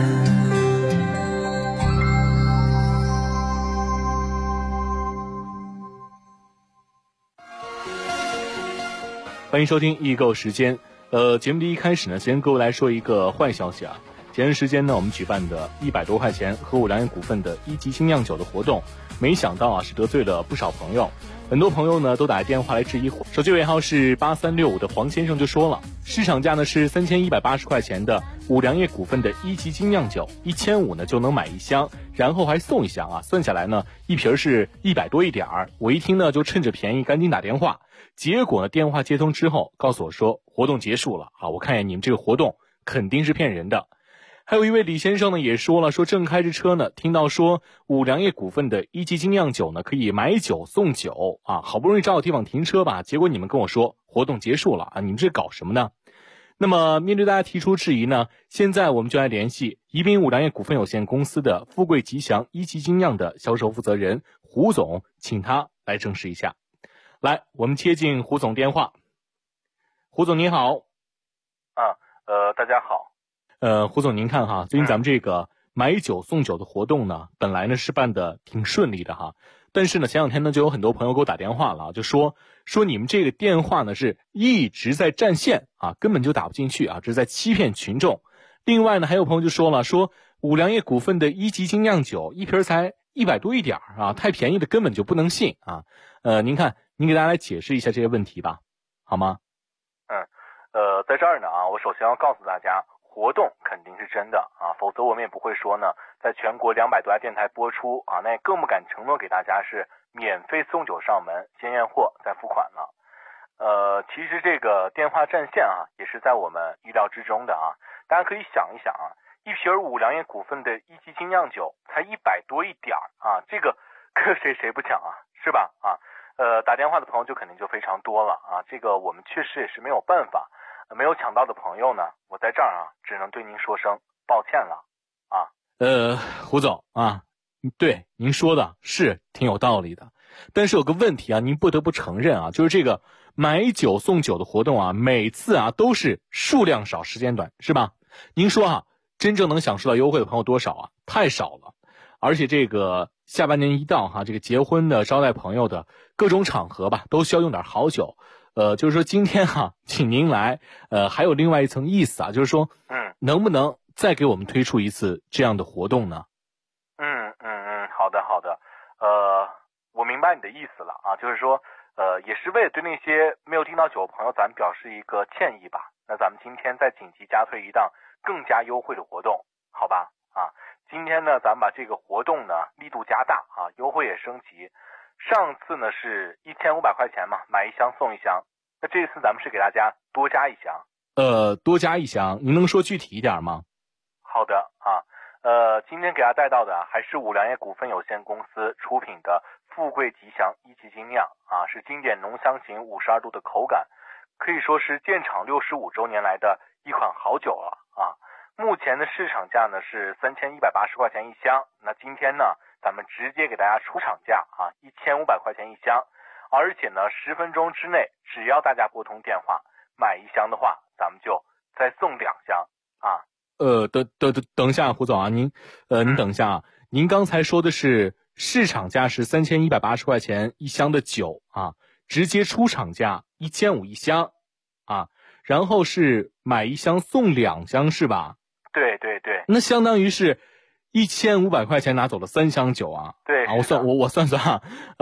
欢迎收听易购时间。节目的一开始呢，先跟各位来说一个坏消息啊。前段时间呢，我们举办的100多块钱和5粮液股份的1级精酿酒的活动，没想到是得罪了不少朋友。很多朋友呢都打电话来质疑，手机尾号是8365的黄先生就说了，市场价呢是3180块钱的5粮液股份的1级精酿酒，1500呢就能买1箱，然后还送1箱算下来呢一瓶是100多一点儿。我一听呢就趁着便宜赶紧打电话，结果呢电话接通之后告诉我说活动结束了我看见你们这个活动肯定是骗人的。还有一位李先生呢也说了，说正开着车呢，听到说5粮液股份的1级精酿酒呢可以买酒送酒好不容易找到地方停车吧，结果你们跟我说活动结束了你们这搞什么呢？那么面对大家提出质疑呢，现在我们就来联系宜宾5粮液股份有限公司的富贵吉祥1级精酿的销售负责人胡总，请他来证实一下。来，我们接进胡总电话。胡总您好。 大家好。 胡总您看最近咱们这个买酒送酒的活动呢，本来呢是办的挺顺利的但是呢前两天呢就有很多朋友给我打电话了，就说你们这个电话呢是一直在占线根本就打不进去这是在欺骗群众。另外呢还有朋友就说了，说5粮液股份的1级精酿酒一瓶才100多一点太便宜的根本就不能信您看您给大家来解释一下这些问题吧，好吗？ 在这儿呢我首先要告诉大家，活动肯定是真的否则我们也不会说呢，在全国200多家电台播出那也更不敢承诺给大家是免费送酒上门，先验货再付款了。其实这个电话占线也是在我们意料之中的大家可以想一想一瓶五粮液股份的一级精酿酒才100多一点这个可谁不抢是吧打电话的朋友就肯定就非常多了这个我们确实也是没有办法，没有抢到的朋友呢，我在这儿只能对您说声抱歉了胡总对，您说的是挺有道理的，但是有个问题您不得不承认就是这个买酒送酒的活动每次都是数量少时间短，是吧？您说真正能享受到优惠的朋友多少太少了。而且这个下半年一到这个结婚的招待朋友的各种场合吧，都需要用点好酒。就是说今天请您来还有另外一层意思就是说能不能再给我们推出一次这样的活动呢？ 好的我明白你的意思了就是说也是为了对那些没有订到酒的朋友咱们表示一个歉意吧。那咱们今天再紧急加推一档更加优惠的活动，好吧今天呢咱们把这个活动呢力度加大优惠也升级。上次呢是1500块钱嘛，买一箱送一箱，那这次咱们是给大家多加一箱。 多加一箱，您能说具体一点吗？ 好的今天给大家带到的还是五粮液股份有限公司出品的富贵吉祥一级精酿是经典浓香型52度的口感，可以说是建厂65周年来的一款好酒了目前的市场价呢是3180块钱一箱，那今天呢咱们直接给大家出厂价1500块钱一箱，而且呢10分钟之内只要大家拨通电话买一箱的话，咱们就再送2箱等一下胡总您等一下您刚才说的是市场价是3180块钱一箱的酒直接出厂价1500一箱然后是买一箱送2箱是吧？ 对， 那相当于是1500块钱拿走了3箱酒对我算算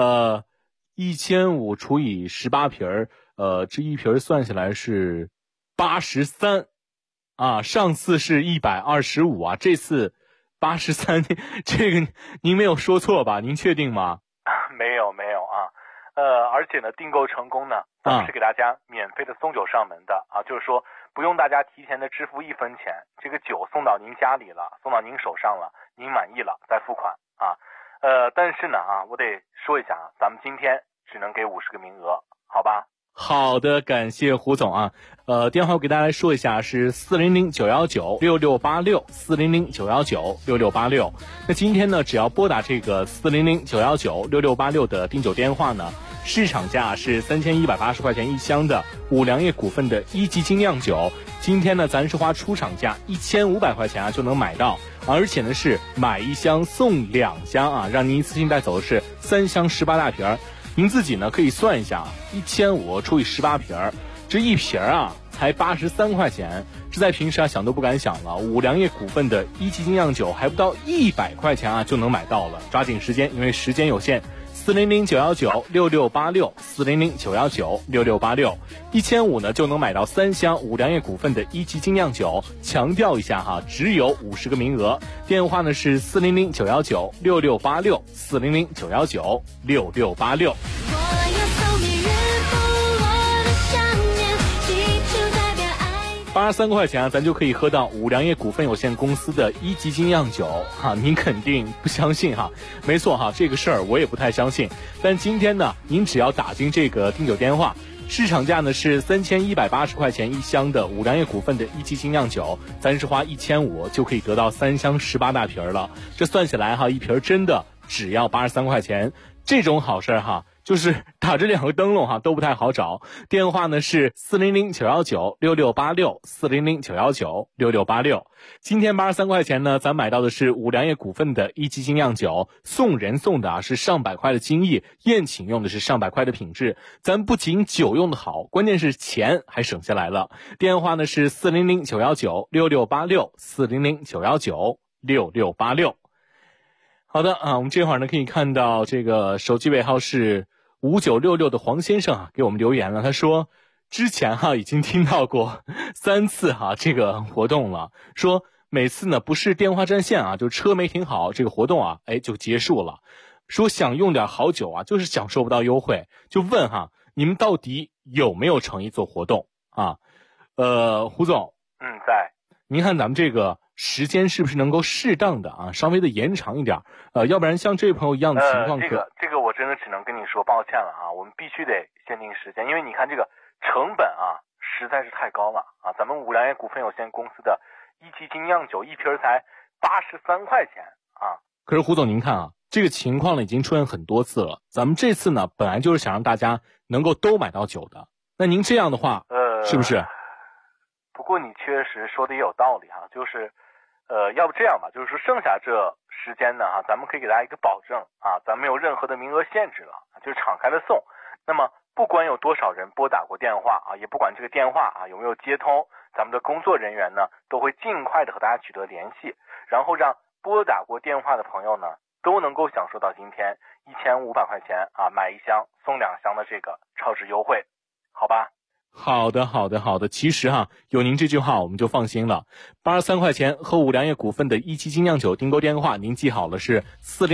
1500除以18瓶这一瓶算下来是83上次是125这次83，这个您没有说错吧？您确定吗？ 没有而且呢订购成功呢咱们是给大家免费的送酒上门的就是说不用大家提前的支付1分钱，这个酒送到您家里了，送到您手上了，您满意了再付款但是呢我得说一下咱们今天只能给50个名额，好吧？ 好的，感谢胡总电话我给大家来说一下是400-919-6686 400-919-6686。那今天呢只要拨打这个400-919-6686的订酒电话呢，市场价是3180块钱一箱的五粮液股份的一级精酿酒，今天呢咱是花出厂价1500块钱就能买到，而且呢是买一箱送2箱让您一次性带走的是3箱18大瓶。您自己呢可以算一下1500除以18瓶，这一瓶才83块钱，这在平时想都不敢想了。五粮液股份的一级精酿酒还不到100块钱就能买到了，抓紧时间，因为时间有限。400-919-6686 400-919-6686 1500呢就能买到3箱五粮液股份的一级精酿酒，强调一下只有50个名额，电话呢是400-919-6686 400-919-6686。83块钱咱就可以喝到五粮液股份有限公司的一级精酿酒您肯定不相信没错这个事儿我也不太相信。但今天呢您只要打进这个订酒电话，市场价呢是3180块钱一箱的五粮液股份的一级精酿酒，咱是花1500就可以得到3箱18大瓶了，这算下来一瓶真的只要83块钱，这种好事就是打着2个灯笼都不太好找。电话呢是400-919-6686 400-919-6686。今天83块钱呢咱买到的是五粮液股份的一级精酿酒，送人送的是上百块的精益，宴请用的是上百块的品质，咱不仅酒用的好，关键是钱还省下来了。电话呢是400-919-6686 400-919-6686。好的我们这会儿呢可以看到这个手机尾号是 5966的黄先生给我们留言了，他说之前已经听到过3次这个活动了，说每次呢不是电话占线就车没停好，这个活动就结束了，说想用点好酒就是享受不到优惠，就问你们到底有没有诚意做活动胡总， 在。 您看咱们这个时间是不是能够适当的稍微的延长一点，要不然像这位朋友一样的情况这个我真的只能跟你说抱歉了我们必须得限定时间，因为你看这个成本实在是太高了咱们五粮液股份有限公司的17精酿酒一瓶才83块钱可是胡总您看这个情况呢已经出现很多次了，咱们这次呢本来就是想让大家能够都买到酒的，那您这样的话是不是？ 不过你确实说的也有道理就是要不这样吧，就是说剩下这时间呢咱们可以给大家一个保证咱没有任何的名额限制了，就是敞开的送。那么不管有多少人拨打过电话也不管这个电话有没有接通，咱们的工作人员呢都会尽快的和大家取得联系，然后让拨打过电话的朋友呢都能够享受到今天1500块钱买1箱送2箱的这个超值优惠，好吧？ 好的，其实有您这句话我们就放心了。83块钱和五粮液股份的17精酿酒订购电话您记好了，是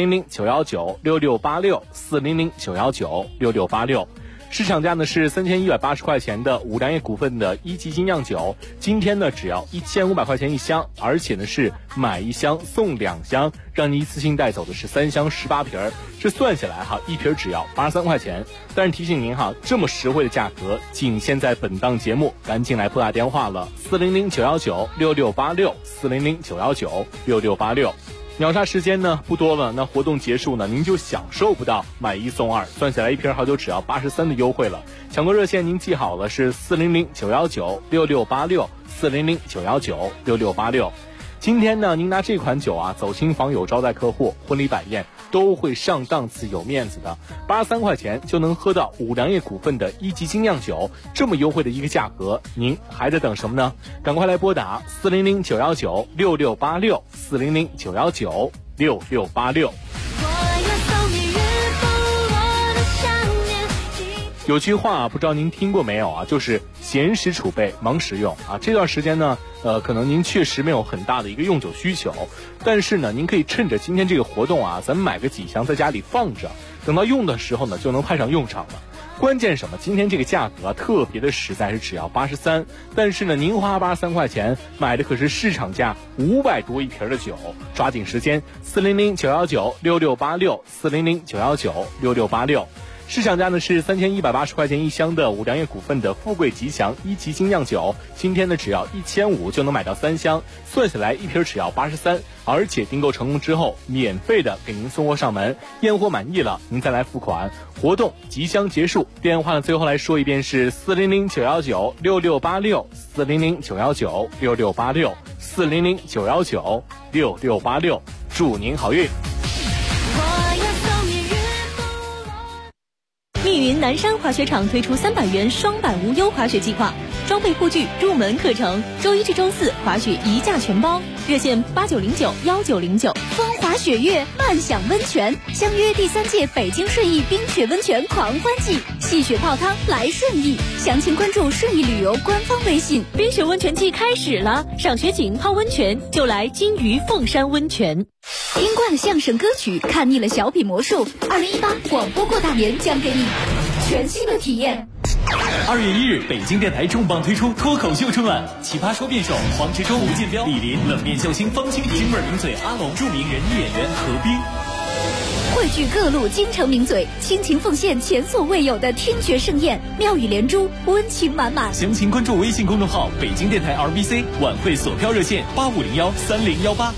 400-919-6686 400-919-6686。市场价呢是3180块钱的五粮液股份的17精酿酒，今天呢只要1500块钱1箱，而且呢是买1箱送2箱，让你一次性带走的是3箱18瓶，这算下来一瓶只要83块钱。但是提醒您这么实惠的价格仅限在本档节目，赶紧来拨打电话了，400-919-6686 400-919-6686。秒杀时间呢不多了，那活动结束呢您就享受不到买1送2，算下来一瓶好酒只要83的优惠了。抢购热线您记好了，是400-919-6686 400-919-6686。今天呢您拿这款酒走亲访友招待客户婚礼摆宴都会上档次有面子的，83块钱就能喝到五粮液股份的17精酿酒，这么优惠的一个价格，您还在等什么呢？赶快来拨打400-919-6686 400-919-6686。有句话不知道您听过没有就是闲时储备忙时用这段时间呢可能您确实没有很大的一个用酒需求，但是呢您可以趁着今天这个活动咱们买个几箱在家里放着，等到用的时候呢就能派上用场了。关键什么？今天这个价格特别的实在，是只要83，但是呢您花83块钱买的可是市场价500多一瓶的酒，抓紧时间400-919-6686 400-919-6686。市场价呢是3180块钱1箱的五粮液股份的富贵吉祥17精酿酒，今天呢只要1500就能买到3箱，算下来一瓶只要83，而且订购成功之后免费的给您送货上门，验货满意了您再来付款。活动即将结束，电话呢最后来说一遍是400-919-6686 400-919-6686 400-919-6686。祝您好运。 密云南山滑雪场推出300元双板无忧滑雪计划，装备护具入门课程，周一至周四滑雪一价全包，热线8909-1909。 风滑雪月，慢享温泉，相约第3届北京顺义冰雪温泉狂欢季，戏雪泡汤来顺义，详情关注顺义旅游官方微信。 冰雪温泉季开始了，赏雪景泡温泉就来金鱼凤山温泉。 听惯了相声歌曲，看腻了小品魔术，2018广播过大年将给你全新的体验。 2月1日，北京电台重磅推出脱口秀春晚，奇葩说辩手黄执中、吴建彪、李林，冷面笑星方清平，京味名嘴阿龙，著名人艺演员何冰， 汇聚各路京城名嘴，倾情奉献前所未有的听觉盛宴，妙语连珠，温情满满。 详情关注微信公众号北京电台 RBC， 晚会索票热线8501-3018。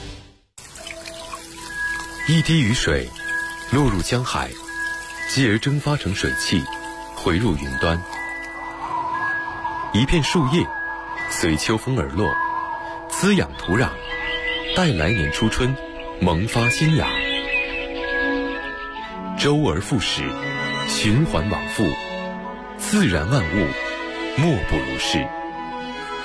一滴雨水落入江海，继而蒸发成水汽，回入云端。一片树叶随秋风而落，滋养土壤，待来年初春萌发新芽。周而复始，循环往复，自然万物莫不如是。